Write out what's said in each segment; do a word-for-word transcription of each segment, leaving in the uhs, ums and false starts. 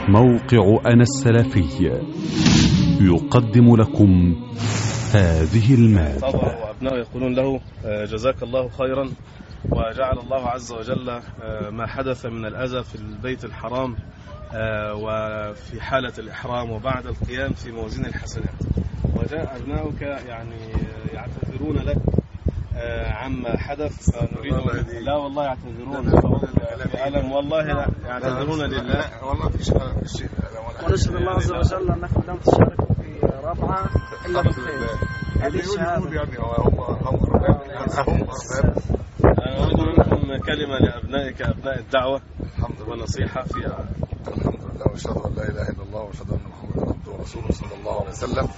موقع أنا السلفي يقدم لكم هذه المادة. وأبناء يقولون له جزاك الله خيرا، وجعل الله عز وجل ما حدث من الأذى في البيت الحرام وفي حالة الإحرام وبعد القيام في موازين الحسنات. وجاء أبناؤك يعني يعتذرون لك عما حدث. نريد لا والله يعتذرون بألم، والله لا يعتذرون لله. والله في شيء. ونشهد الله عز وجل أنكم لم تشاركوا في رفعة إلا بالخير. هذه الشهادة. يعني هم هم هم أنا أريد منكم كلمة لأبنائك أبناء الدعوة ونصيحة فيها. الحمد لله وأشهد أن لا إله إلا الله وأشهد أن محمدا عبده ورسوله صلى الله عليه وسلم.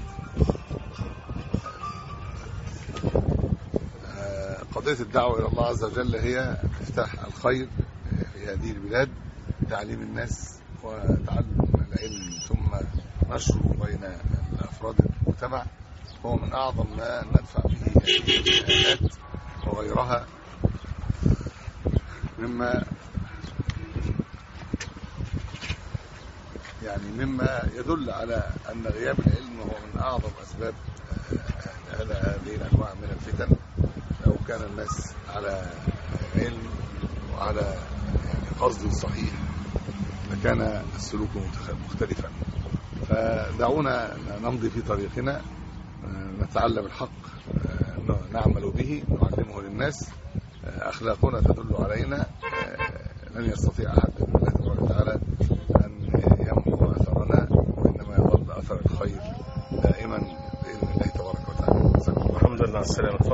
قضية الدعوة إلى الله عز وجل هي مفتاح الخير في هذه البلاد، تعليم الناس وتعلم العلم ثم نشره بين أفراد المجتمع هو من أعظم ما ندفع به الآيات وغيرها مما يعني مما يدل على أن غياب العلم هو من أعظم أسباب هذه الأنواع من الفتن. لو كان الناس على علم وعلى يعني قصد صحيح لكان السلوك مختلفا. فدعونا نمضي في طريقنا، نتعلم الحق، نعمل به، نعلمه للناس. أخلاقنا تدل علينا. لن يستطيع أحد بالله تبارك وتعالى أن يمحو أثرنا، وإنما يظل أثر الخير دائما بإذن الله تبارك وتعالى. الحمد لله على السلامة.